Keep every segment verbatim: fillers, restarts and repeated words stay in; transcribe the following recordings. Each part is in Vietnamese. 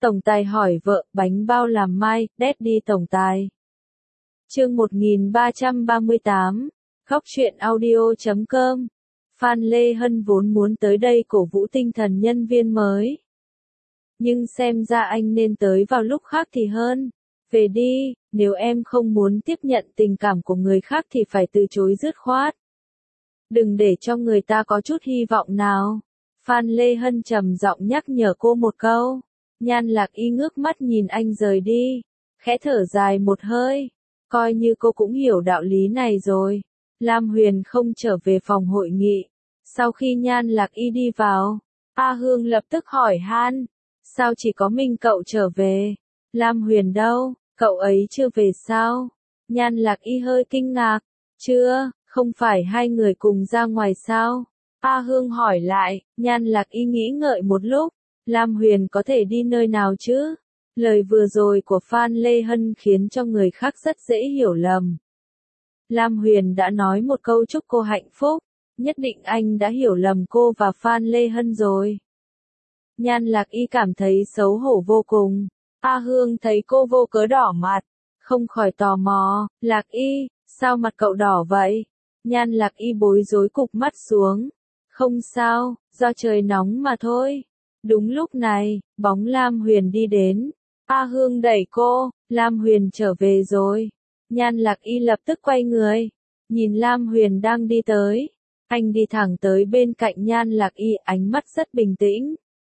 Tổng tài hỏi vợ, bánh bao làm mai, Daddy tổng tài. Chương một nghìn ba trăm ba mươi tám, Góc truyện audio chấm com. Phan Lê Hân vốn muốn tới đây cổ vũ tinh thần nhân viên mới. Nhưng xem ra anh nên tới vào lúc khác thì hơn. Về đi, nếu em không muốn tiếp nhận tình cảm của người khác thì phải từ chối dứt khoát. Đừng để cho người ta có chút hy vọng nào. Phan Lê Hân trầm giọng nhắc nhở cô một câu. Nhan Lạc Y ngước mắt nhìn anh rời đi, khẽ thở dài một hơi. Coi như cô cũng hiểu đạo lý này rồi. Lam Huyền không trở về phòng hội nghị. Sau khi Nhan Lạc Y đi vào, A Hương lập tức hỏi han. Sao chỉ có mình cậu trở về? Lam Huyền đâu? Cậu ấy chưa về sao? Nhan Lạc Y hơi kinh ngạc. Chưa, không phải hai người cùng ra ngoài sao? A Hương hỏi lại. Nhan Lạc Y nghĩ ngợi một lúc. Lam Huyền có thể đi nơi nào chứ? Lời vừa rồi của Phan Lê Hân khiến cho người khác rất dễ hiểu lầm. Lam Huyền đã nói một câu chúc cô hạnh phúc, nhất định anh đã hiểu lầm cô và Phan Lê Hân rồi. Nhan Lạc Y cảm thấy xấu hổ vô cùng. A Hương thấy cô vô cớ đỏ mặt, không khỏi tò mò. Lạc Y, sao mặt cậu đỏ vậy? Nhan Lạc Y bối rối cụp mắt xuống. Không sao, do trời nóng mà thôi. Đúng lúc này, bóng Lam Huyền đi đến. A Hương đẩy cô, Lam Huyền trở về rồi. Nhan Lạc Y lập tức quay người, nhìn Lam Huyền đang đi tới. Anh đi thẳng tới bên cạnh Nhan Lạc Y, ánh mắt rất bình tĩnh.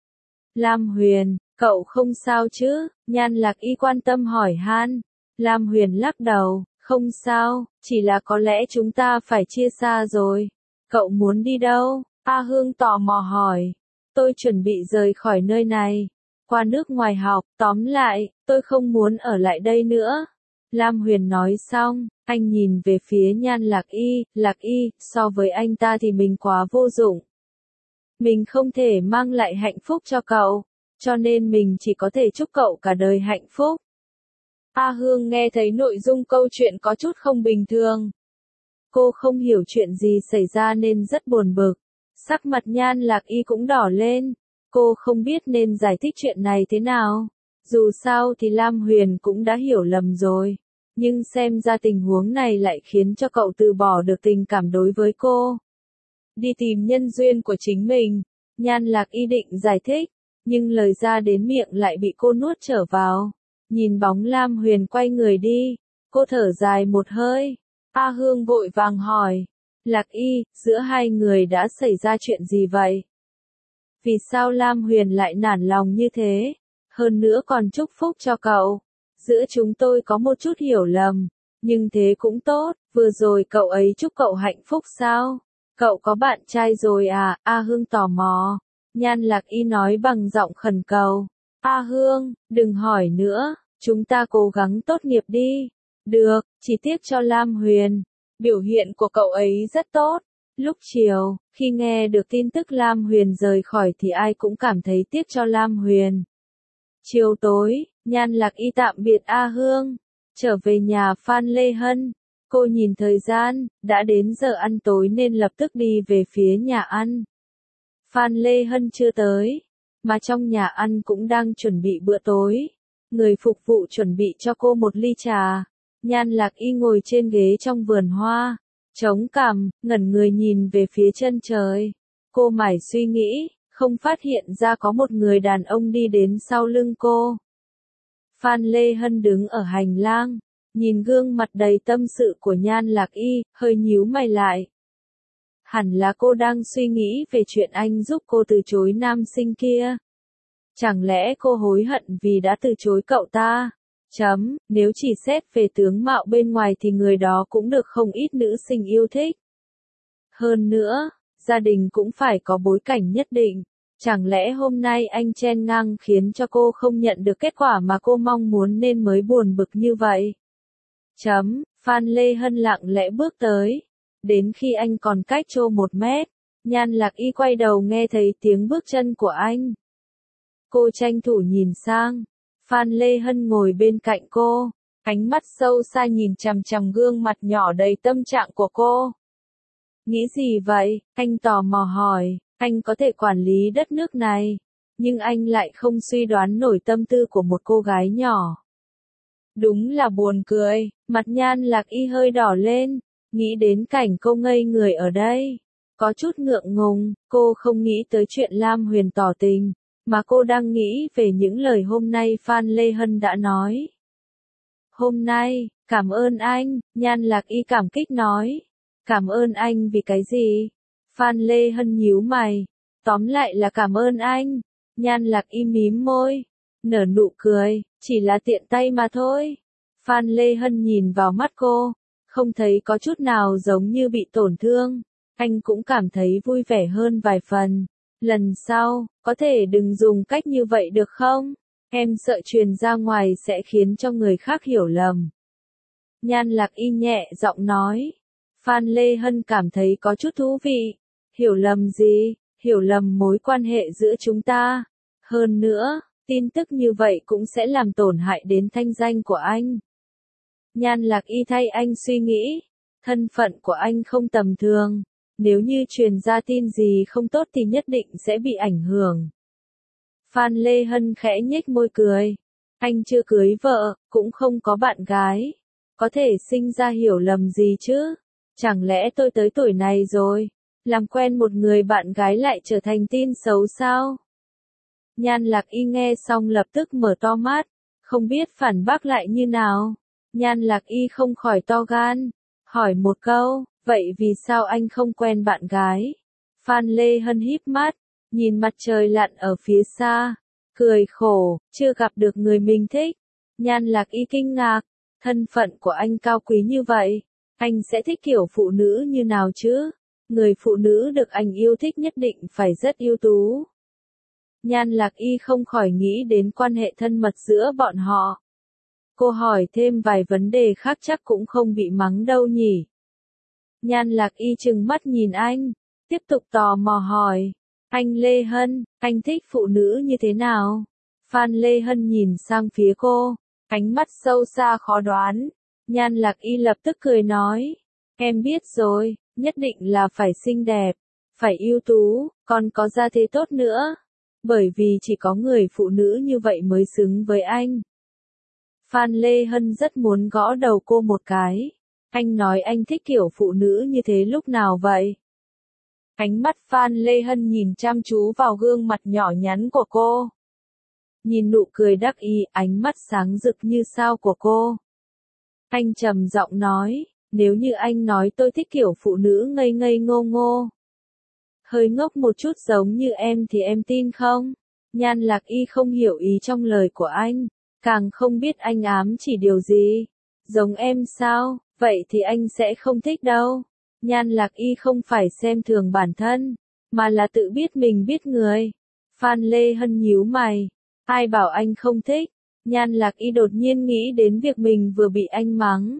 Lam Huyền, cậu không sao chứ? Nhan Lạc Y quan tâm hỏi han. Lam Huyền lắc đầu, không sao, chỉ là có lẽ chúng ta phải chia xa rồi. Cậu muốn đi đâu? A Hương tò mò hỏi. Tôi chuẩn bị rời khỏi nơi này, qua nước ngoài học, tóm lại, tôi không muốn ở lại đây nữa. Lam Huyền nói xong, anh nhìn về phía Nhan Lạc Y, Lạc Y, so với anh ta thì mình quá vô dụng. Mình không thể mang lại hạnh phúc cho cậu, cho nên mình chỉ có thể chúc cậu cả đời hạnh phúc. A Hương nghe thấy nội dung câu chuyện có chút không bình thường. Cô không hiểu chuyện gì xảy ra nên rất buồn bực. Sắc mặt Nhan Lạc Y cũng đỏ lên. Cô không biết nên giải thích chuyện này thế nào. Dù sao thì Lam Huyền cũng đã hiểu lầm rồi. Nhưng xem ra tình huống này lại khiến cho cậu từ bỏ được tình cảm đối với cô. Đi tìm nhân duyên của chính mình. Nhan Lạc Y định giải thích. Nhưng lời ra đến miệng lại bị cô nuốt trở vào. Nhìn bóng Lam Huyền quay người đi. Cô thở dài một hơi. A Hương vội vàng hỏi. Lạc Y, giữa hai người đã xảy ra chuyện gì vậy? Vì sao Lam Huyền lại nản lòng như thế? Hơn nữa còn chúc phúc cho cậu. Giữa chúng tôi có một chút hiểu lầm. Nhưng thế cũng tốt, vừa rồi cậu ấy chúc cậu hạnh phúc sao? Cậu có bạn trai rồi à? A Hương tò mò. Nhan Lạc Y nói bằng giọng khẩn cầu. A Hương, đừng hỏi nữa, chúng ta cố gắng tốt nghiệp đi. Được, chỉ tiếc cho Lam Huyền. Biểu hiện của cậu ấy rất tốt. Lúc chiều, khi nghe được tin tức Lam Huyền rời khỏi thì ai cũng cảm thấy tiếc cho Lam Huyền. Chiều tối, Nhan Lạc Y tạm biệt A Hương, trở về nhà Phan Lê Hân. Cô nhìn thời gian, đã đến giờ ăn tối nên lập tức đi về phía nhà ăn. Phan Lê Hân chưa tới, mà trong nhà ăn cũng đang chuẩn bị bữa tối. Người phục vụ chuẩn bị cho cô một ly trà. Nhan Lạc Y ngồi trên ghế trong vườn hoa, chống cằm, ngẩn người nhìn về phía chân trời. Cô mải suy nghĩ, không phát hiện ra có một người đàn ông đi đến sau lưng cô. Phan Lê Hân đứng ở hành lang, nhìn gương mặt đầy tâm sự của Nhan Lạc Y, hơi nhíu mày lại. Hẳn là cô đang suy nghĩ về chuyện anh giúp cô từ chối nam sinh kia. Chẳng lẽ cô hối hận vì đã từ chối cậu ta? Chấm, nếu chỉ xét về tướng mạo bên ngoài thì người đó cũng được không ít nữ sinh yêu thích. Hơn nữa, gia đình cũng phải có bối cảnh nhất định. Chẳng lẽ hôm nay anh chen ngang khiến cho cô không nhận được kết quả mà cô mong muốn nên mới buồn bực như vậy? Chấm, Phan Lê Hân lặng lẽ bước tới. Đến khi anh còn cách cô một mét, Nhan Lạc Y quay đầu nghe thấy tiếng bước chân của anh. Cô tranh thủ nhìn sang. Phan Lê Hân ngồi bên cạnh cô, ánh mắt sâu xa nhìn chằm chằm gương mặt nhỏ đầy tâm trạng của cô. Nghĩ gì vậy? Anh tò mò hỏi, anh có thể quản lý đất nước này, nhưng anh lại không suy đoán nổi tâm tư của một cô gái nhỏ. Đúng là buồn cười, mặt Nhan Lạc Y hơi đỏ lên, nghĩ đến cảnh cô ngây người ở đây. Có chút ngượng ngùng, cô không nghĩ tới chuyện Lam Huyền tỏ tình, mà cô đang nghĩ về những lời hôm nay Phan Lê Hân đã nói. Hôm nay, cảm ơn anh, Nhan Lạc Y cảm kích nói. Cảm ơn anh vì cái gì? Phan Lê Hân nhíu mày. Tóm lại là cảm ơn anh. Nhan Lạc Y mím môi, nở nụ cười, chỉ là tiện tay mà thôi. Phan Lê Hân nhìn vào mắt cô, không thấy có chút nào giống như bị tổn thương. Anh cũng cảm thấy vui vẻ hơn vài phần. Lần sau, có thể đừng dùng cách như vậy được không? Em sợ truyền ra ngoài sẽ khiến cho người khác hiểu lầm. Nhan Lạc Y nhẹ giọng nói. Phan Lê Hân cảm thấy có chút thú vị. Hiểu lầm gì? Hiểu lầm mối quan hệ giữa chúng ta. Hơn nữa, tin tức như vậy cũng sẽ làm tổn hại đến thanh danh của anh. Nhan Lạc Y thay anh suy nghĩ. Thân phận của anh không tầm thường. Nếu như truyền ra tin gì không tốt thì nhất định sẽ bị ảnh hưởng. Phan Lê Hân khẽ nhếch môi cười. Anh chưa cưới vợ, cũng không có bạn gái. Có thể sinh ra hiểu lầm gì chứ? Chẳng lẽ tôi tới tuổi này rồi, làm quen một người bạn gái lại trở thành tin xấu sao? Nhan Lạc Y nghe xong lập tức mở to mắt, không biết phản bác lại như nào. Nhan Lạc Y không khỏi to gan, hỏi một câu, vậy vì sao anh không quen bạn gái? Phan Lê Hân híp mắt, nhìn mặt trời lặn ở phía xa, cười khổ, chưa gặp được người mình thích. Nhan Lạc Y kinh ngạc, thân phận của anh cao quý như vậy, anh sẽ thích kiểu phụ nữ như nào chứ? Người phụ nữ được anh yêu thích nhất định phải rất ưu tú. Nhan Lạc Y không khỏi nghĩ đến quan hệ thân mật giữa bọn họ. Cô hỏi thêm vài vấn đề khác chắc cũng không bị mắng đâu nhỉ. Nhan Lạc Y trừng mắt nhìn anh, tiếp tục tò mò hỏi. Anh Lê Hân, anh thích phụ nữ như thế nào? Phan Lê Hân nhìn sang phía cô, ánh mắt sâu xa khó đoán. Nhan Lạc Y lập tức cười nói. Em biết rồi, nhất định là phải xinh đẹp, phải ưu tú, còn có gia thế tốt nữa. Bởi vì chỉ có người phụ nữ như vậy mới xứng với anh. Phan Lê Hân rất muốn gõ đầu cô một cái. Anh nói anh thích kiểu phụ nữ như thế lúc nào vậy? Ánh mắt Phan Lê Hân nhìn chăm chú vào gương mặt nhỏ nhắn của cô. Nhìn nụ cười đắc ý, ánh mắt sáng rực như sao của cô. Anh trầm giọng nói, nếu như anh nói tôi thích kiểu phụ nữ ngây ngây ngô ngô, hơi ngốc một chút giống như em thì em tin không? Nhan Lạc Y không hiểu ý trong lời của anh, càng không biết anh ám chỉ điều gì. Giống em sao, vậy thì anh sẽ không thích đâu. Nhan Lạc Y không phải xem thường bản thân, mà là tự biết mình biết người. Phan Lê Hân nhíu mày, ai bảo anh không thích? Nhan Lạc Y đột nhiên nghĩ đến việc mình vừa bị anh mắng.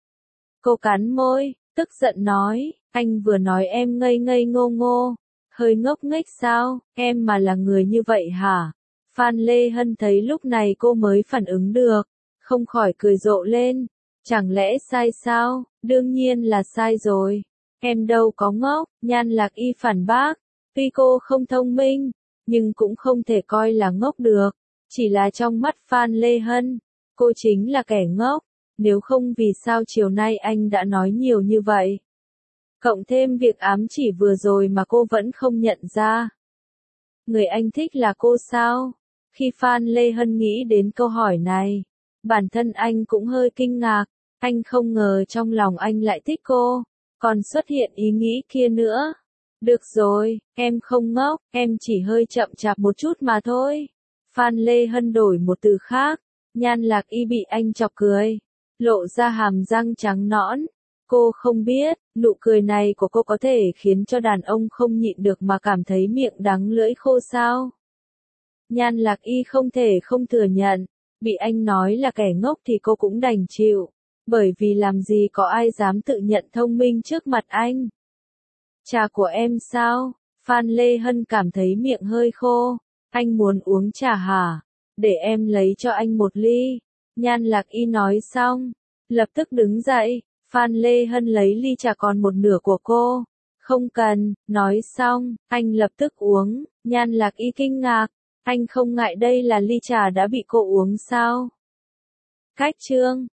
Cô cắn môi, tức giận nói, anh vừa nói em ngây ngây ngô ngô, hơi ngốc nghếch sao, em mà là người như vậy hả? Phan Lê Hân thấy lúc này cô mới phản ứng được, không khỏi cười rộ lên. Chẳng lẽ sai sao? Đương nhiên là sai rồi. Em đâu có ngốc, Nhan Lạc Y phản bác. Tuy cô không thông minh, nhưng cũng không thể coi là ngốc được. Chỉ là trong mắt Phan Lê Hân, cô chính là kẻ ngốc. Nếu không vì sao chiều nay anh đã nói nhiều như vậy? Cộng thêm việc ám chỉ vừa rồi mà cô vẫn không nhận ra. Người anh thích là cô sao? Khi Phan Lê Hân nghĩ đến câu hỏi này, bản thân anh cũng hơi kinh ngạc. Anh không ngờ trong lòng anh lại thích cô, còn xuất hiện ý nghĩ kia nữa. Được rồi, em không ngốc, em chỉ hơi chậm chạp một chút mà thôi. Phan Lê Hân đổi một từ khác, Nhan Lạc Y bị anh chọc cười, lộ ra hàm răng trắng nõn. Cô không biết, nụ cười này của cô có thể khiến cho đàn ông không nhịn được mà cảm thấy miệng đắng lưỡi khô sao. Nhan Lạc Y không thể không thừa nhận, bị anh nói là kẻ ngốc thì cô cũng đành chịu. Bởi vì làm gì có ai dám tự nhận thông minh trước mặt anh. Trà của em sao? Phan Lê Hân cảm thấy miệng hơi khô. Anh muốn uống trà hả? Để em lấy cho anh một ly. Nhan Lạc Y nói xong, lập tức đứng dậy. Phan Lê Hân lấy ly trà còn một nửa của cô. Không cần, nói xong, anh lập tức uống. Nhan Lạc Y kinh ngạc. Anh không ngại đây là ly trà đã bị cô uống sao? Khách trương,